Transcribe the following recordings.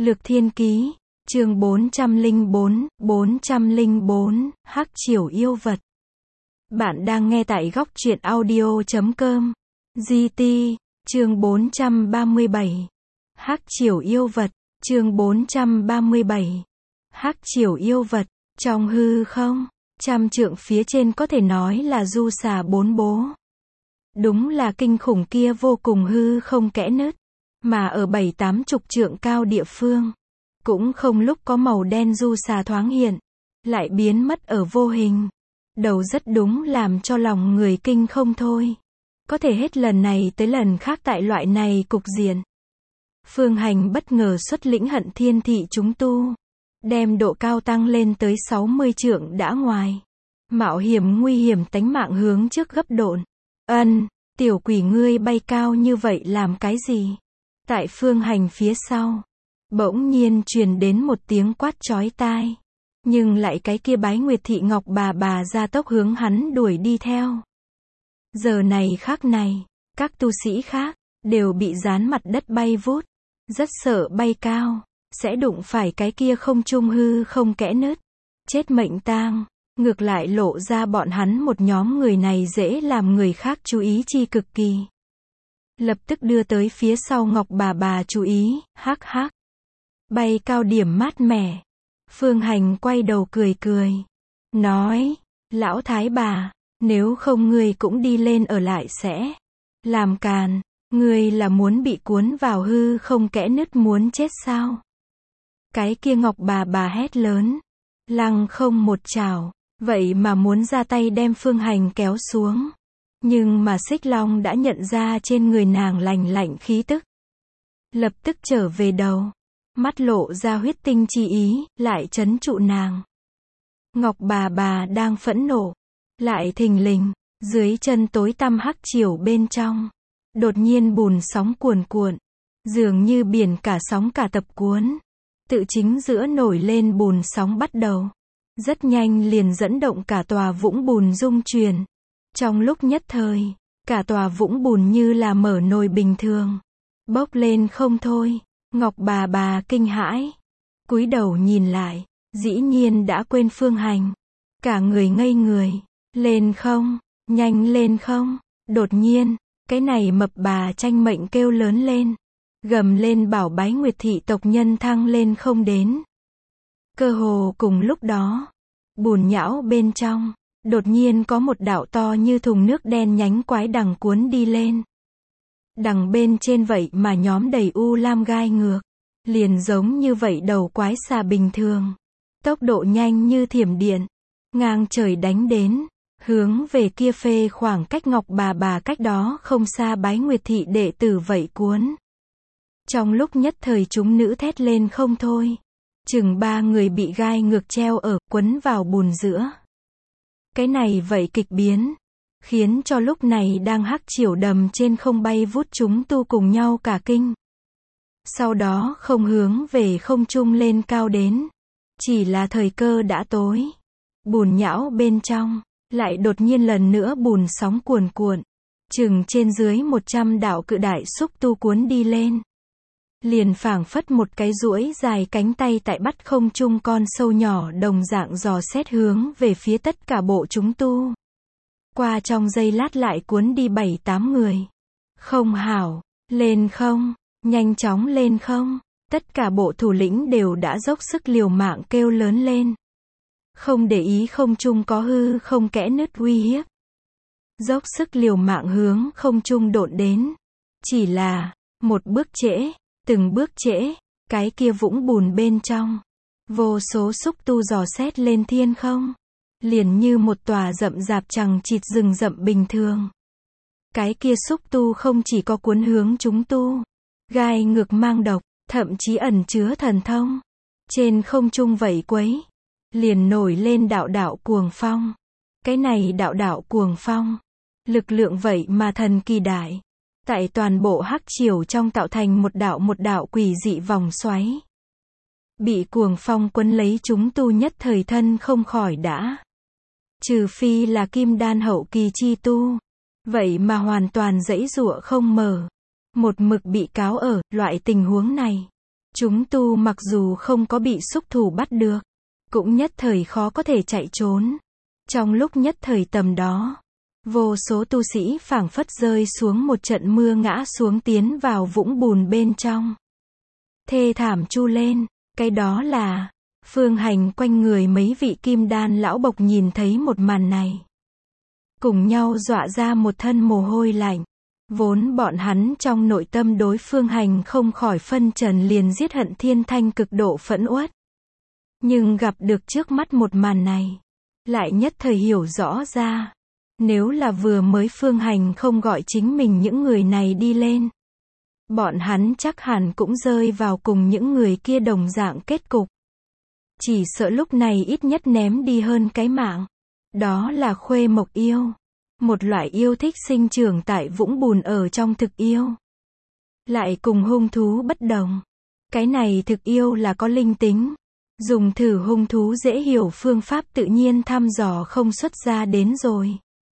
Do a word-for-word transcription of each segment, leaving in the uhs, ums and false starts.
Lược Thiên Ký, chương bốn trăm lẻ bốn, bốn trăm lẻ bốn, Hắc Triều Yêu Vật. Bạn đang nghe tại góc truyện audio chấm com. giê tê, chương bốn trăm ba mươi bảy. Hắc Triều Yêu Vật, chương bốn trăm ba mươi bảy. Hắc Triều Yêu Vật, trong hư không, trăm trượng phía trên có thể nói là du xà bốn bố. Đúng là kinh khủng kia vô cùng hư không kẽ nứt, mà ở bảy tám chục trượng cao địa phương, cũng không lúc có màu đen du xà thoáng hiện, lại biến mất ở vô hình. Đầu rất đúng làm cho lòng người kinh không thôi. Có thể hết lần này tới lần khác tại loại này cục diện. Phương Hành bất ngờ xuất lĩnh Hận Thiên thị chúng tu, đem độ cao tăng lên tới sáu mươi trượng đã ngoài. Mạo hiểm nguy hiểm tánh mạng hướng trước gấp độn. Ân, tiểu quỷ ngươi bay cao như vậy làm cái gì? Tại Phương Hành phía sau, bỗng nhiên truyền đến một tiếng quát chói tai. Nhưng lại cái kia Bái Nguyệt thị Ngọc bà bà ra tốc hướng hắn đuổi đi theo. Giờ này khác này, các tu sĩ khác, đều bị dán mặt đất bay vút. Rất sợ bay cao, sẽ đụng phải cái kia không trung hư không kẽ nứt. Chết mệnh tang, ngược lại lộ ra bọn hắn một nhóm người này dễ làm người khác chú ý chi cực kỳ. Lập tức đưa tới phía sau Ngọc bà bà chú ý, hắc hắc. Bay cao điểm mát mẻ. Phương Hành quay đầu cười cười. Nói, lão thái bà, nếu không ngươi cũng đi lên ở lại sẽ. Làm càn, ngươi là muốn bị cuốn vào hư không kẽ nứt muốn chết sao? Cái kia Ngọc bà bà hét lớn. Lăng không một chảo, vậy mà muốn ra tay đem Phương Hành kéo xuống. Nhưng mà Xích Long đã nhận ra trên người nàng lành lạnh khí tức. Lập tức trở về đầu. Mắt lộ ra huyết tinh chi ý, lại trấn trụ nàng. Ngọc bà bà đang phẫn nộ. Lại thình lình, dưới chân tối tăm hắc triều bên trong. Đột nhiên bùn sóng cuồn cuộn. Dường như biển cả sóng cả tập cuốn. Tự chính giữa nổi lên bùn sóng bắt đầu. Rất nhanh liền dẫn động cả tòa vũng bùn rung chuyển. Trong lúc nhất thời, cả tòa vũng bùn như là mở nồi bình thường. Bốc lên không thôi. Ngọc bà bà kinh hãi. Cúi đầu nhìn lại, dĩ nhiên đã quên Phương Hành. Cả người ngây người. Lên không, nhanh lên không. Đột nhiên, cái này mập bà tranh mệnh kêu lớn lên. Gầm lên bảo Bái Nguyệt thị tộc nhân thăng lên không đến. Cơ hồ cùng lúc đó, bùn nhão bên trong, đột nhiên có một đạo to như thùng nước đen nhánh quái đằng cuốn đi lên. Đằng bên trên vậy mà nhóm đầy u lam gai ngược. Liền giống như vậy đầu quái xà bình thường. Tốc độ nhanh như thiểm điện. Ngang trời đánh đến. Hướng về kia phê khoảng cách Ngọc bà bà cách đó không xa Bái Nguyệt thị đệ tử vậy cuốn. Trong lúc nhất thời chúng nữ thét lên không thôi. Chừng ba người bị gai ngược treo ở, quấn vào bùn giữa. Cái này vậy kịch biến. Khiến cho lúc này đang hắc triều đầm trên không bay vút chúng tu cùng nhau cả kinh. Sau đó không hướng về không trung lên cao đến. Chỉ là thời cơ đã tối. Bùn nhão bên trong, lại đột nhiên lần nữa bùn sóng cuồn cuộn. Chừng trên dưới một trăm đạo cự đại xúc tu cuốn đi lên. Liền phảng phất một cái duỗi dài cánh tay tại bắt không trung con sâu nhỏ đồng dạng dò xét hướng về phía tất cả bộ chúng tu. Qua trong giây lát lại cuốn đi bảy tám người. Không hảo, lên không, nhanh chóng lên không. Tất cả bộ thủ lĩnh đều đã dốc sức liều mạng kêu lớn lên. Không để ý không trung có hư không kẽ nứt uy hiếp. Dốc sức liều mạng hướng không trung độn đến. Chỉ là, một bước trễ, từng bước trễ, cái kia vũng bùn bên trong. Vô số xúc tu dò xét lên thiên không. Liền như một tòa rậm rạp chằng chịt rừng rậm bình thường. Cái kia xúc tu không chỉ có cuốn hướng chúng tu, gai ngược mang độc, thậm chí ẩn chứa thần thông. Trên không trung vẩy quấy, liền nổi lên đạo đạo cuồng phong. Cái này đạo đạo cuồng phong, lực lượng vậy mà thần kỳ đại. Tại toàn bộ hắc triều trong tạo thành một đạo một đạo quỷ dị vòng xoáy. Bị cuồng phong quấn lấy chúng tu nhất thời thân không khỏi đã. Trừ phi là kim đan hậu kỳ chi tu. Vậy mà hoàn toàn giãy giụa không mở. Một mực bị cáo ở loại tình huống này. Chúng tu mặc dù không có bị xúc thủ bắt được, cũng nhất thời khó có thể chạy trốn. Trong lúc nhất thời tầm đó, vô số tu sĩ phảng phất rơi xuống một trận mưa ngã xuống tiến vào vũng bùn bên trong. Thê thảm chu lên, cái đó là, Phương Hành quanh người mấy vị kim đan lão bộc nhìn thấy một màn này. Cùng nhau dọa ra một thân mồ hôi lạnh. Vốn bọn hắn trong nội tâm đối Phương Hành không khỏi phân trần liền giết hận thiên thanh cực độ phẫn uất. Nhưng gặp được trước mắt một màn này, lại nhất thời hiểu rõ ra. Nếu là vừa mới Phương Hành không gọi chính mình những người này đi lên, bọn hắn chắc hẳn cũng rơi vào cùng những người kia đồng dạng kết cục. Chỉ sợ lúc này ít nhất ném đi hơn cái mạng. Đó là khuê mộc yêu. Một loại yêu thích sinh trưởng tại vũng bùn ở trong thực yêu. Lại cùng hung thú bất đồng. Cái này thực yêu là có linh tính. Dùng thử hung thú dễ hiểu phương pháp tự nhiên thăm dò không xuất ra đến rồi.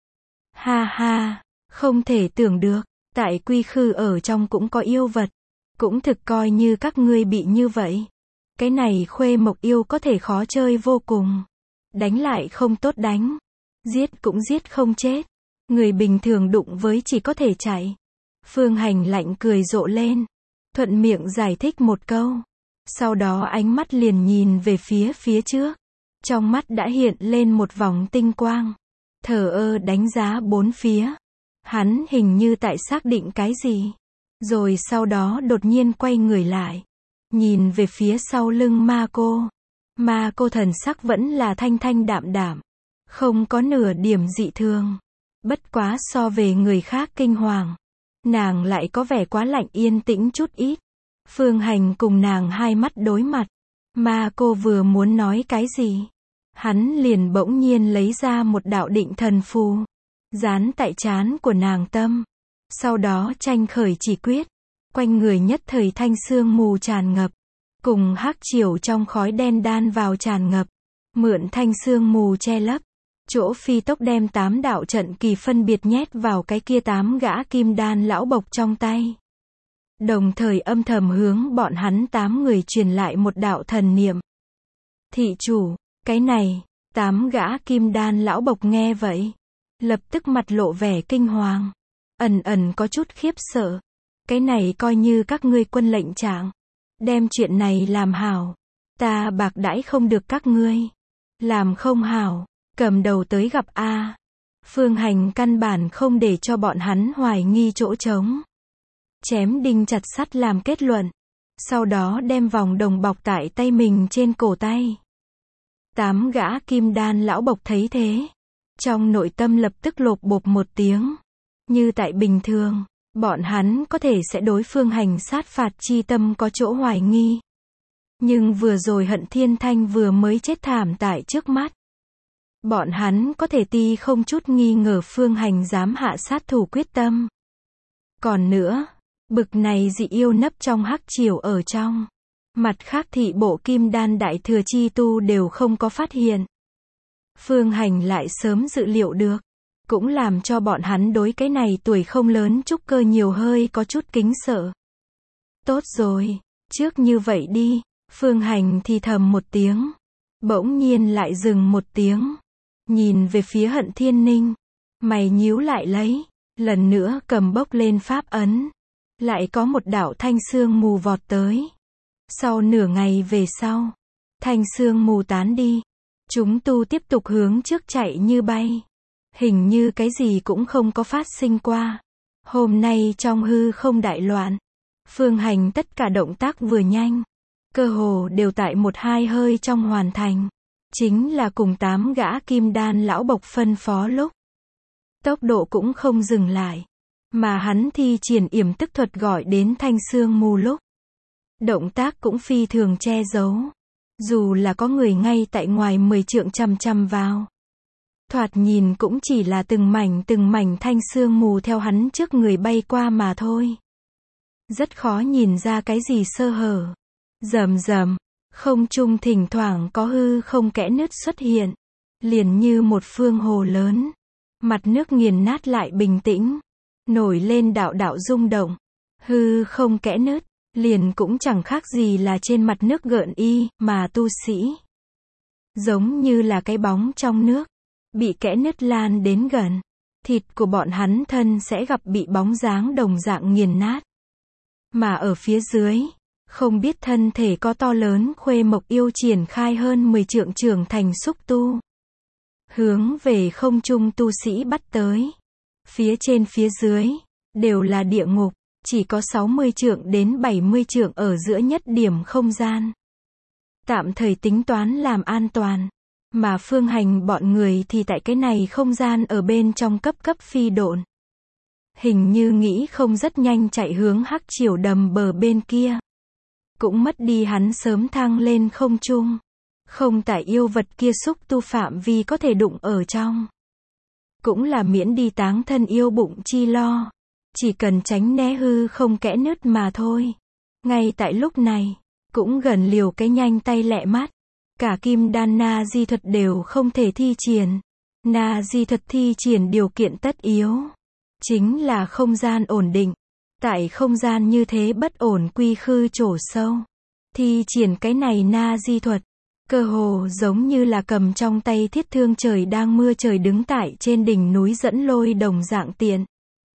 Ha ha, không thể tưởng được, tại quy khư ở trong cũng có yêu vật. Cũng thực coi như các ngươi bị như vậy. Cái này khuê mộc yêu có thể khó chơi vô cùng. Đánh lại không tốt đánh. Giết cũng giết không chết. Người bình thường đụng với chỉ có thể chạy. Phương Hành lạnh cười rộ lên. Thuận miệng giải thích một câu. Sau đó ánh mắt liền nhìn về phía phía trước. Trong mắt đã hiện lên một vòng tinh quang. Thờ ơ đánh giá bốn phía. Hắn hình như tại xác định cái gì. Rồi sau đó đột nhiên quay người lại. Nhìn về phía sau lưng ma cô. Ma cô thần sắc vẫn là thanh thanh đạm đạm. Không có nửa điểm dị thường. Bất quá so về người khác kinh hoàng. Nàng lại có vẻ quá lạnh yên tĩnh chút ít. Phương Hành cùng nàng hai mắt đối mặt. Ma cô vừa muốn nói cái gì. Hắn liền bỗng nhiên lấy ra một đạo định thần phù. Dán tại trán của nàng tâm. Sau đó tranh khởi chỉ quyết. Quanh người nhất thời thanh sương mù tràn ngập. Cùng hắc chiều trong khói đen đan vào tràn ngập. Mượn thanh sương mù che lấp. Chỗ phi tốc đem tám đạo trận kỳ phân biệt nhét vào cái kia tám gã kim đan lão bộc trong tay. Đồng thời âm thầm hướng bọn hắn tám người truyền lại một đạo thần niệm. Thị chủ, cái này, tám gã kim đan lão bộc nghe vậy. Lập tức mặt lộ vẻ kinh hoàng. Ẩn ẩn có chút khiếp sợ. Cái này coi như các ngươi quân lệnh trạng. Đem chuyện này làm hảo. Ta bạc đãi không được các ngươi. Làm không hảo. Cầm đầu tới gặp A. Phương Hành căn bản không để cho bọn hắn hoài nghi chỗ trống. Chém đinh chặt sắt làm kết luận. Sau đó đem vòng đồng bọc tại tay mình trên cổ tay. Tám gã kim đan lão bộc thấy thế. Trong nội tâm lập tức lột bột một tiếng. Như tại bình thường, bọn hắn có thể sẽ đối Phương Hành sát phạt chi tâm có chỗ hoài nghi. Nhưng vừa rồi hận thiên thanh vừa mới chết thảm tại trước mắt. Bọn hắn có thể ti không chút nghi ngờ Phương Hành dám hạ sát thủ quyết tâm. Còn nữa, bực này dị yêu nấp trong hắc chiều ở trong. Mặt khác thị bộ kim đan đại thừa chi tu đều không có phát hiện. Phương Hành lại sớm dự liệu được. Cũng làm cho bọn hắn đối cái này tuổi không lớn trúc cơ nhiều hơi có chút kính sợ. Tốt rồi, trước như vậy đi. Phương Hành thì thầm một tiếng. Bỗng nhiên lại dừng một tiếng. Nhìn về phía hận thiên ninh. Mày nhíu lại lấy. Lần nữa cầm bốc lên pháp ấn. Lại có một đạo thanh sương mù vọt tới. Sau nửa ngày về sau. Thanh sương mù tán đi. Chúng tu tiếp tục hướng trước chạy như bay. Hình như cái gì cũng không có phát sinh qua. Hôm nay trong hư không đại loạn. Phương Hành tất cả động tác vừa nhanh. Cơ hồ đều tại một hai hơi trong hoàn thành. Chính là cùng tám gã kim đan lão bộc phân phó lúc. Tốc độ cũng không dừng lại. Mà hắn thi triển yểm tức thuật gọi đến thanh sương mù lúc. Động tác cũng phi thường che giấu. Dù là có người ngay tại ngoài mười trượng chằm chằm vào. Thoạt nhìn cũng chỉ là từng mảnh từng mảnh thanh sương mù theo hắn trước người bay qua mà thôi. Rất khó nhìn ra cái gì sơ hở. Rầm rầm, không trung thỉnh thoảng có hư không kẽ nứt xuất hiện. Liền như một phương hồ lớn. Mặt nước nghiền nát lại bình tĩnh. Nổi lên đạo đạo rung động. Hư không kẽ nứt. liền cũng chẳng khác gì là trên mặt nước gợn y, mà tu sĩ. Giống như là cái bóng trong nước, bị kẽ nứt lan đến gần. Thịt của bọn hắn thân sẽ gặp bị bóng dáng đồng dạng nghiền nát. Mà ở phía dưới, không biết thân thể có to lớn Khuê Mộc Yêu triển khai hơn mười trượng trưởng thành xúc tu. Hướng về không trung tu sĩ bắt tới. Phía trên phía dưới, đều là địa ngục, chỉ có sáu mươi trượng đến bảy mươi trượng ở giữa nhất điểm không gian. Tạm thời tính toán làm an toàn. Mà Phương Hành bọn người thì tại cái này không gian ở bên trong cấp cấp phi độn. Hình như nghĩ không rất nhanh chạy hướng Hắc Triều đầm bờ bên kia. Cũng mất đi hắn sớm thăng lên không trung. Không tại yêu vật kia xúc tu phạm vi có thể đụng ở trong. Cũng là miễn đi táng thân yêu bụng chi lo. Chỉ cần tránh né hư không kẽ nứt mà thôi. Ngay tại lúc này, cũng gần liều cái nhanh tay lẹ mắt. Cả kim đan na di thuật đều không thể thi triển. Na di thuật thi triển điều kiện tất yếu. Chính là không gian ổn định. Tại không gian như thế bất ổn quy khư trổ sâu. Thi triển cái này na di thuật. Cơ hồ giống như là cầm trong tay thiết thương trời đang mưa trời đứng tại trên đỉnh núi dẫn lôi đồng dạng tiện.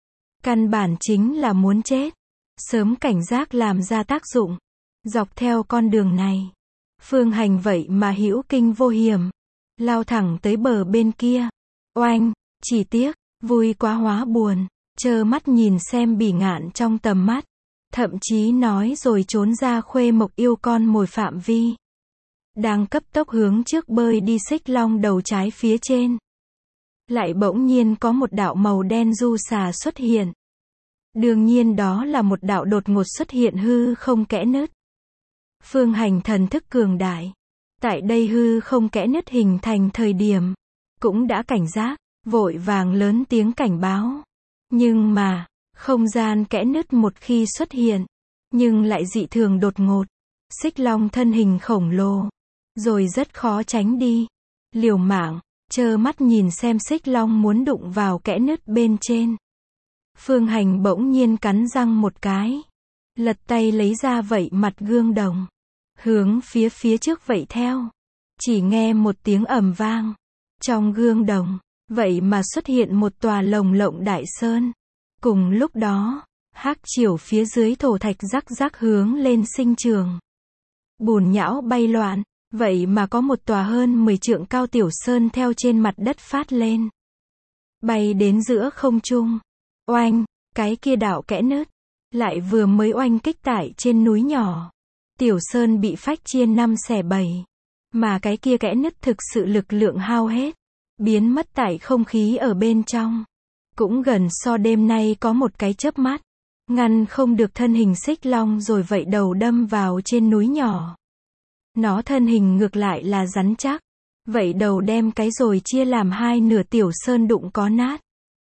Căn bản chính là muốn chết. Sớm cảnh giác làm ra tác dụng. Dọc theo con đường này. Phương Hành vậy mà hữu kinh vô hiểm. Lao thẳng tới bờ bên kia. Oanh, chỉ tiếc, vui quá hóa buồn. Trơ mắt nhìn xem bỉ ngạn trong tầm mắt. Thậm chí nói rồi trốn ra Khuê Mộc Yêu con mồi phạm vi. Đang cấp tốc hướng trước bơi đi xích long đầu trái phía trên. Lại bỗng nhiên có một đạo màu đen du xà xuất hiện. Đương nhiên đó là một đạo đột ngột xuất hiện hư không kẽ nứt. Phương Hành thần thức cường đại. Tại đây hư không kẽ nứt hình thành thời điểm. Cũng đã cảnh giác, vội vàng lớn tiếng cảnh báo. Nhưng mà, không gian kẽ nứt một khi xuất hiện. Nhưng lại dị thường đột ngột. Xích long thân hình khổng lồ. Rồi rất khó tránh đi. Liều mạng, trơ mắt nhìn xem xích long muốn đụng vào kẽ nứt bên trên. Phương Hành bỗng nhiên cắn răng một cái. Lật tay lấy ra vẩy mặt gương đồng. Hướng phía phía trước vẩy theo. Chỉ nghe một tiếng ầm vang. Trong gương đồng, vậy mà xuất hiện một tòa lồng lộng đại sơn. Cùng lúc đó, Hắc Triều phía dưới thổ thạch rắc rắc hướng lên sinh trường. Bùn nhão bay loạn. Vậy mà có một tòa hơn mười trượng cao tiểu sơn theo trên mặt đất phát lên. Bay đến giữa không trung. Oanh, cái kia đạo kẽ nứt. Lại vừa mới oanh kích tại trên núi nhỏ. Tiểu sơn bị phách chia năm xẻ bảy. Mà cái kia kẽ nứt thực sự lực lượng hao hết. Biến mất tại không khí ở bên trong. Cũng gần so đêm nay có một cái chớp mắt. Ngăn không được thân hình xích long rồi vậy đầu đâm vào trên núi nhỏ. Nó thân hình ngược lại là rắn chắc. Vậy đầu đem cái rồi chia làm hai nửa tiểu sơn đụng có nát.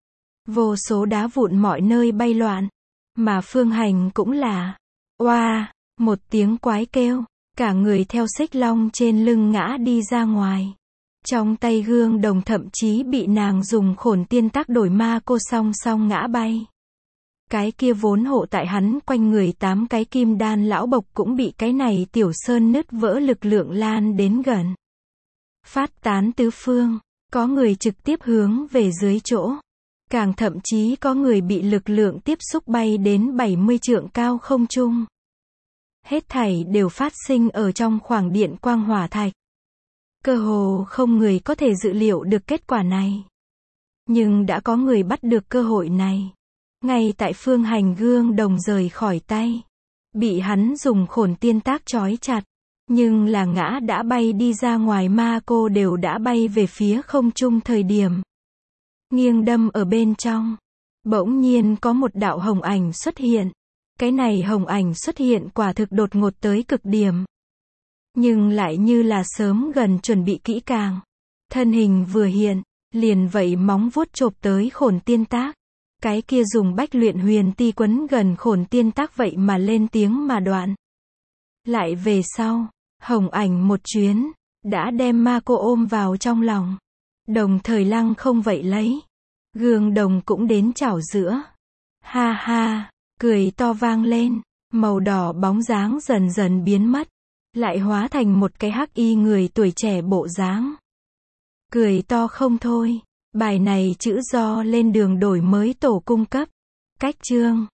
Vô số đá vụn mọi nơi bay loạn. Mà Phương Hành cũng là. Oa, một tiếng quái kêu. Cả người theo xích long trên lưng ngã đi ra ngoài. Trong tay gương đồng thậm chí bị nàng dùng khổn tiên tác đổi ma cô song song ngã bay. Cái kia vốn hộ tại hắn quanh người tám cái kim đan lão bộc cũng bị cái này tiểu sơn nứt vỡ lực lượng lan đến gần. Phát tán tứ phương, có người trực tiếp hướng về dưới chỗ. Càng thậm chí có người bị lực lượng tiếp xúc bay đến bảy mươi trượng cao không trung. Hết thảy đều phát sinh ở trong khoảng điện quang hỏa thạch. Cơ hồ không người có thể dự liệu được kết quả này. Nhưng đã có người bắt được cơ hội này. Ngay tại Phương Hành gương đồng rời khỏi tay. Bị hắn dùng khổn tiên tác trói chặt. Nhưng là ngã đã bay đi ra ngoài ma cô đều đã bay về phía không trung thời điểm. Nghiêng đâm ở bên trong. Bỗng nhiên có một đạo hồng ảnh xuất hiện. Cái này hồng ảnh xuất hiện quả thực đột ngột tới cực điểm. Nhưng lại như là sớm gần chuẩn bị kỹ càng. Thân hình vừa hiện, liền vậy móng vuốt chộp tới khổn tiên tác. Cái kia dùng bách luyện huyền ti quấn gần khổn tiên tác vậy mà lên tiếng mà đoạn. Lại về sau, hồng ảnh một chuyến, đã đem ma cô ôm vào trong lòng. Đồng thời lăng không vậy lấy. Gương đồng cũng đến chảo giữa. Ha ha, cười to vang lên. Màu đỏ bóng dáng dần dần biến mất, lại hóa thành một cái hắc y người tuổi trẻ bộ dáng. Cười to không thôi. Bài này chữ do lên đường đổi mới tổ cung cấp. Cách chương